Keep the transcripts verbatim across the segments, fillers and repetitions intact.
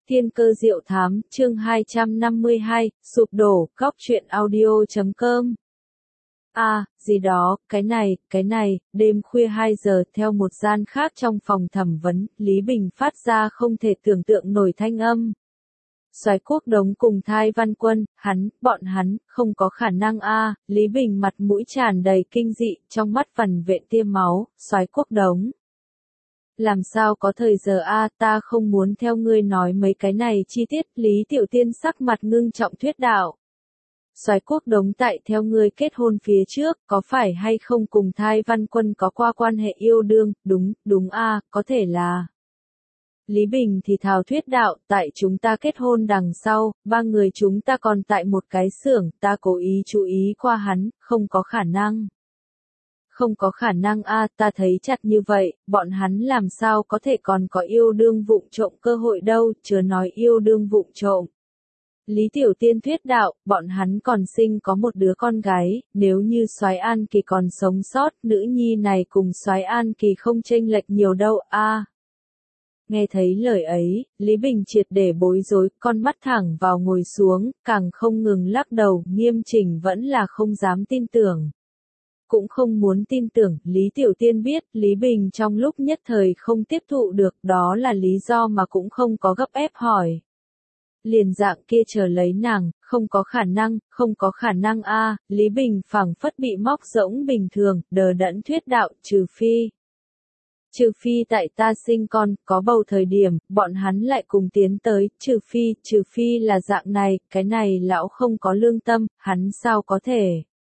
Thiên cơ diệu thám, chương hai trăm năm mươi hai, sụp đổ, góc truyện audio chấm com. À, gì đó, cái này, cái này, đêm khuya hai giờ, theo một gian khác trong phòng thẩm vấn, Lý Bình phát ra không thể tưởng tượng nổi thanh âm. Soái Quốc Đống cùng Thai Văn Quân, hắn, bọn hắn, không có khả năng a. À, Lý Bình mặt mũi tràn đầy kinh dị, trong mắt vằn vện tia máu. Soái Quốc Đống, làm sao có thời giờ a, à, ta không muốn theo ngươi nói mấy cái này chi tiết. Lý Tiểu Tiên sắc mặt ngưng trọng thuyết đạo. Soái Quốc Đống tại theo ngươi kết hôn phía trước, có phải hay không cùng Thai Văn Quân có qua quan hệ yêu đương? Đúng, đúng a, à, có thể là. Lý Bình thì thào thuyết đạo, tại chúng ta kết hôn đằng sau, ba người chúng ta còn tại một cái xưởng, ta cố ý chú ý qua hắn, không có khả năng. Không có khả năng a, à, ta thấy chặt như vậy, bọn hắn làm sao có thể còn có yêu đương vụng trộm cơ hội đâu, chớ nói yêu đương vụng trộm. Lý Tiểu Tiên thuyết đạo, bọn hắn còn sinh có một đứa con gái, nếu như Soái An Kỳ còn sống sót, nữ nhi này cùng Soái An Kỳ không chênh lệch nhiều đâu a. À. Nghe thấy lời ấy, Lý Bình triệt để bối rối, con mắt thẳng vào ngồi xuống, càng không ngừng lắc đầu, nghiêm chỉnh vẫn là không dám tin tưởng. Cũng không muốn tin tưởng, Lý Tiểu Tiên biết, Lý Bình trong lúc nhất thời không tiếp thụ được, đó là lý do mà cũng không có gấp ép hỏi. Liền dạng kia chờ lấy nàng, không có khả năng, không có khả năng a. À, Lý Bình phảng phất bị móc rỗng bình thường, đờ đẫn thuyết đạo, trừ phi. Trừ phi tại ta sinh con, có bầu thời điểm, bọn hắn lại cùng tiến tới, trừ phi, trừ phi là dạng này, cái này lão không có lương tâm, hắn sao có thể.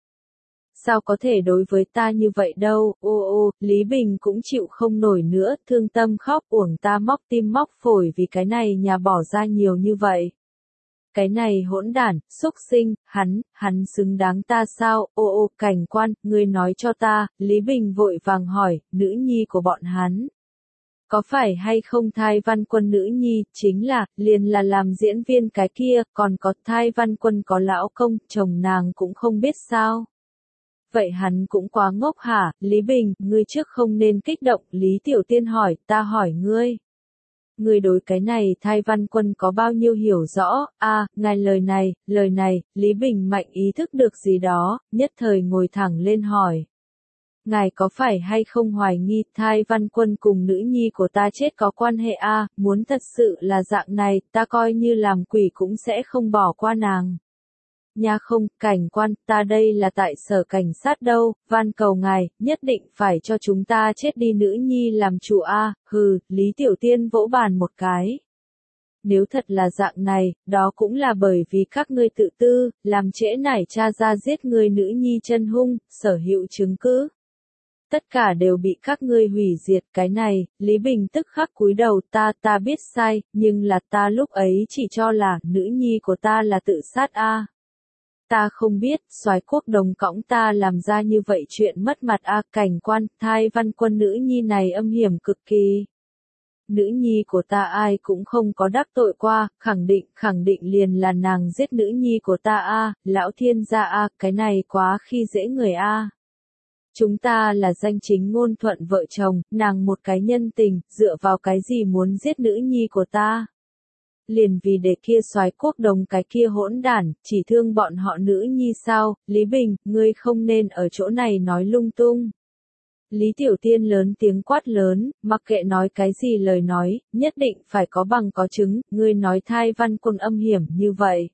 Sao có thể đối với ta như vậy đâu, ô ô, Lý Bình cũng chịu không nổi nữa, thương tâm khóc uổng ta móc tim móc phổi vì cái này nhà bỏ ra nhiều như vậy. Cái này hỗn đản, xúc sinh, hắn, hắn xứng đáng ta sao, ô ô, cảnh quan, ngươi nói cho ta, Lý Bình vội vàng hỏi, nữ nhi của bọn hắn. Có phải hay không Thai Văn Quân nữ nhi, chính là, liền là làm diễn viên cái kia, còn có Thai Văn Quân có lão công, chồng nàng cũng không biết sao. Vậy hắn cũng quá ngốc hả, Lý Bình, ngươi trước không nên kích động, Lý Tiểu Tiên hỏi, ta hỏi ngươi. Ngươi đối cái này Thai Văn Quân có bao nhiêu hiểu rõ, a, à, ngài lời này, lời này, Lý Bình mạnh ý thức được gì đó, nhất thời ngồi thẳng lên hỏi. Ngài có phải hay không hoài nghi Thai Văn Quân cùng nữ nhi của ta chết có quan hệ a, à, muốn thật sự là dạng này, ta coi như làm quỷ cũng sẽ không bỏ qua nàng. Nha không, cảnh quan, ta đây là tại sở cảnh sát đâu, van cầu ngài, nhất định phải cho chúng ta chết đi nữ nhi làm chủ a, à, hừ, Lý Tiểu Tiên vỗ bàn một cái. Nếu thật là dạng này, đó cũng là bởi vì các ngươi tự tư, làm trễ nải cha ra giết người nữ nhi chân hung, sở hữu chứng cứ. Tất cả đều bị các ngươi hủy diệt, cái này, Lý Bình tức khắc cúi đầu, ta, ta biết sai, nhưng là ta lúc ấy chỉ cho là, nữ nhi của ta là tự sát a. À. Ta không biết, Soái Quốc Đống cõng ta làm ra như vậy chuyện mất mặt a, à, cảnh quan, Thai Văn Quân nữ nhi này âm hiểm cực kỳ. Nữ nhi của ta ai cũng không có đắc tội qua, khẳng định, khẳng định liền là nàng giết nữ nhi của ta a, à, lão thiên gia a, à, cái này quá khi dễ người a. À. Chúng ta là danh chính ngôn thuận vợ chồng, nàng một cái nhân tình, dựa vào cái gì muốn giết nữ nhi của ta? Liền vì để kia Soái Quốc Đống cái kia hỗn đản, chỉ thương bọn họ nữ nhi sao, Lý Bình, ngươi không nên ở chỗ này nói lung tung. Lý Tiểu Tiên lớn tiếng quát lớn, mặc kệ nói cái gì lời nói, nhất định phải có bằng có chứng, ngươi nói Thai Văn Quân âm hiểm như vậy.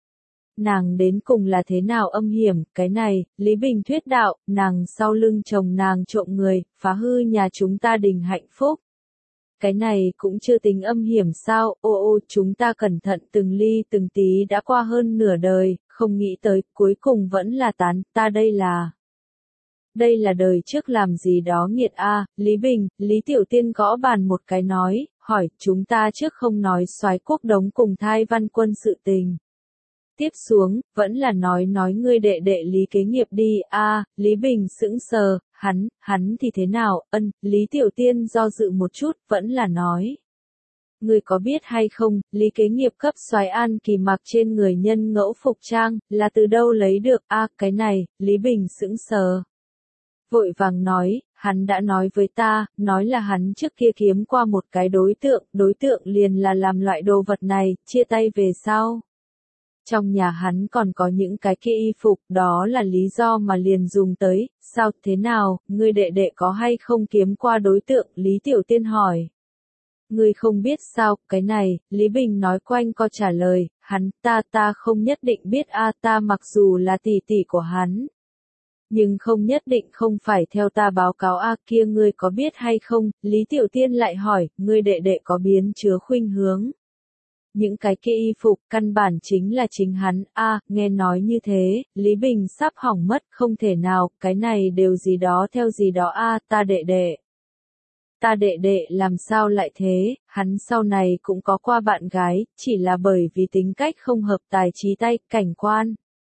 Nàng đến cùng là thế nào âm hiểm, cái này, Lý Bình thuyết đạo, nàng sau lưng chồng nàng trộm người, phá hư nhà chúng ta đình hạnh phúc. Cái này cũng chưa tính âm hiểm sao, ô ô, chúng ta cẩn thận từng ly từng tí đã qua hơn nửa đời, không nghĩ tới, cuối cùng vẫn là tán, ta đây là. Đây là đời trước làm gì đó nghiệt a, à, Lý Bình, Lý Tiểu Tiên gõ bàn một cái nói, hỏi, chúng ta trước không nói Soái Quốc Đống cùng Thai Văn Quân sự tình. Tiếp xuống, vẫn là nói nói ngươi đệ đệ Lý kế nghiệp đi, a, à, Lý Bình sững sờ, hắn, hắn thì thế nào, ân, Lý Tiểu Tiên do dự một chút, vẫn là nói. Ngươi có biết hay không, Lý kế nghiệp cấp Soái An Kỳ mặc trên người nhân ngẫu phục trang, là từ đâu lấy được, a, à, cái này, Lý Bình sững sờ. Vội vàng nói, hắn đã nói với ta, nói là hắn trước kia kiếm qua một cái đối tượng, đối tượng liền là làm loại đồ vật này, chia tay về sau. Trong nhà hắn còn có những cái kia y phục, đó là lý do mà liền dùng tới, sao thế nào, ngươi đệ đệ có hay không kiếm qua đối tượng, Lý Tiểu Tiên hỏi. Ngươi không biết sao, cái này, Lý Bình nói quanh co trả lời, hắn, ta ta không nhất định biết a ta mặc dù là tỷ tỷ của hắn. Nhưng không nhất định không phải theo ta báo cáo a kia ngươi có biết hay không, Lý Tiểu Tiên lại hỏi, ngươi đệ đệ có biến chứa khuynh hướng. Những cái kia y phục căn bản chính là chính hắn, a nghe nói như thế, Lý Bình sắp hỏng mất, không thể nào, cái này đều gì đó theo gì đó a ta đệ đệ. Ta đệ đệ làm sao lại thế, hắn sau này cũng có qua bạn gái, chỉ là bởi vì tính cách không hợp tài trí tay, cảnh quan.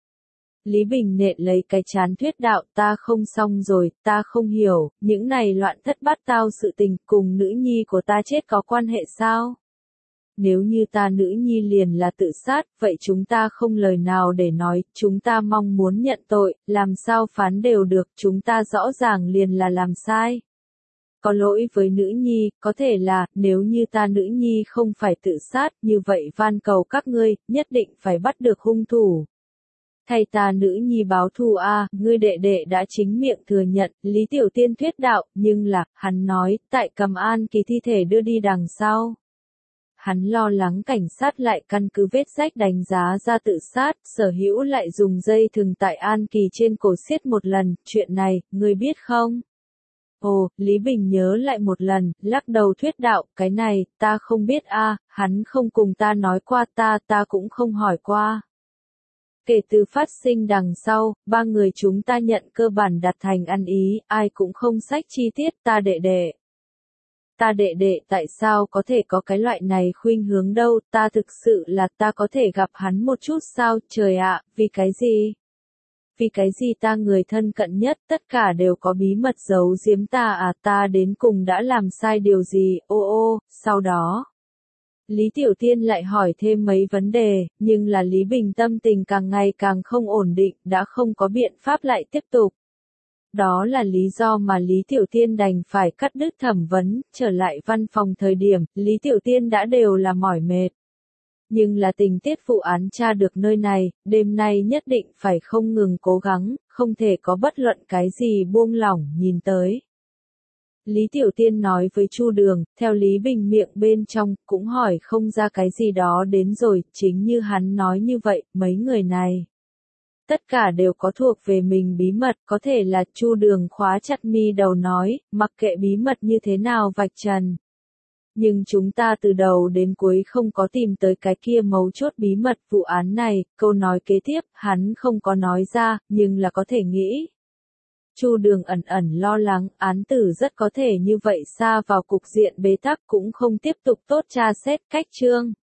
Lý Bình nện lấy cái chán thuyết đạo ta không xong rồi, ta không hiểu, những này loạn thất bát tao sự tình cùng nữ nhi của ta chết có quan hệ sao? Nếu như ta nữ nhi liền là tự sát, vậy chúng ta không lời nào để nói, chúng ta mong muốn nhận tội, làm sao phán đều được, chúng ta rõ ràng liền là làm sai. Có lỗi với nữ nhi, có thể là, nếu như ta nữ nhi không phải tự sát, như vậy van cầu các ngươi, nhất định phải bắt được hung thủ. Thay ta nữ nhi báo thù a, ngươi đệ đệ đã chính miệng thừa nhận, Lý Tiểu Tiên thuyết đạo, nhưng là, hắn nói, tại Cầm An Kỳ thi thể đưa đi đằng sau. Hắn lo lắng cảnh sát lại căn cứ vết rách đánh giá ra tự sát, Sở Hữu lại dùng dây thừng tại An Kỳ trên cổ siết một lần, chuyện này, ngươi biết không? Ồ, Lý Bình nhớ lại một lần, lắc đầu thuyết đạo, cái này, ta không biết a, hắn không cùng ta nói qua ta, ta cũng không hỏi qua. Kể từ phát sinh đằng sau, ba người chúng ta nhận cơ bản đạt thành ăn ý, ai cũng không sách chi tiết, ta đệ đệ. Ta đệ đệ tại sao có thể có cái loại này khuynh hướng đâu, ta thực sự là ta có thể gặp hắn một chút sao, trời ạ, vì cái gì? Vì cái gì ta người thân cận nhất, tất cả đều có bí mật giấu giếm ta à, ta đến cùng đã làm sai điều gì, ô ô, sau đó. Lý Tiểu Tiên lại hỏi thêm mấy vấn đề, nhưng là Lý Bình tâm tình càng ngày càng không ổn định, đã không có biện pháp lại tiếp tục. Đó là lý do mà Lý Tiểu Tiên đành phải cắt đứt thẩm vấn, trở lại văn phòng thời điểm, Lý Tiểu Tiên đã đều là mỏi mệt. Nhưng là tình tiết vụ án tra được nơi này, đêm nay nhất định phải không ngừng cố gắng, không thể có bất luận cái gì buông lỏng nhìn tới. Lý Tiểu Tiên nói với Chu Đường, theo Lý Bình miệng bên trong, cũng hỏi không ra cái gì đó đến rồi, chính như hắn nói như vậy, mấy người này. Tất cả đều có thuộc về mình bí mật, có thể là Chu Đường khóa chặt mi đầu nói, mặc kệ bí mật như thế nào vạch trần. Nhưng chúng ta từ đầu đến cuối không có tìm tới cái kia mấu chốt bí mật vụ án này, câu nói kế tiếp, hắn không có nói ra, nhưng là có thể nghĩ. Chu Đường ẩn ẩn lo lắng, án tử rất có thể như vậy xa vào cục diện bế tắc cũng không tiếp tục tốt tra xét cách chương.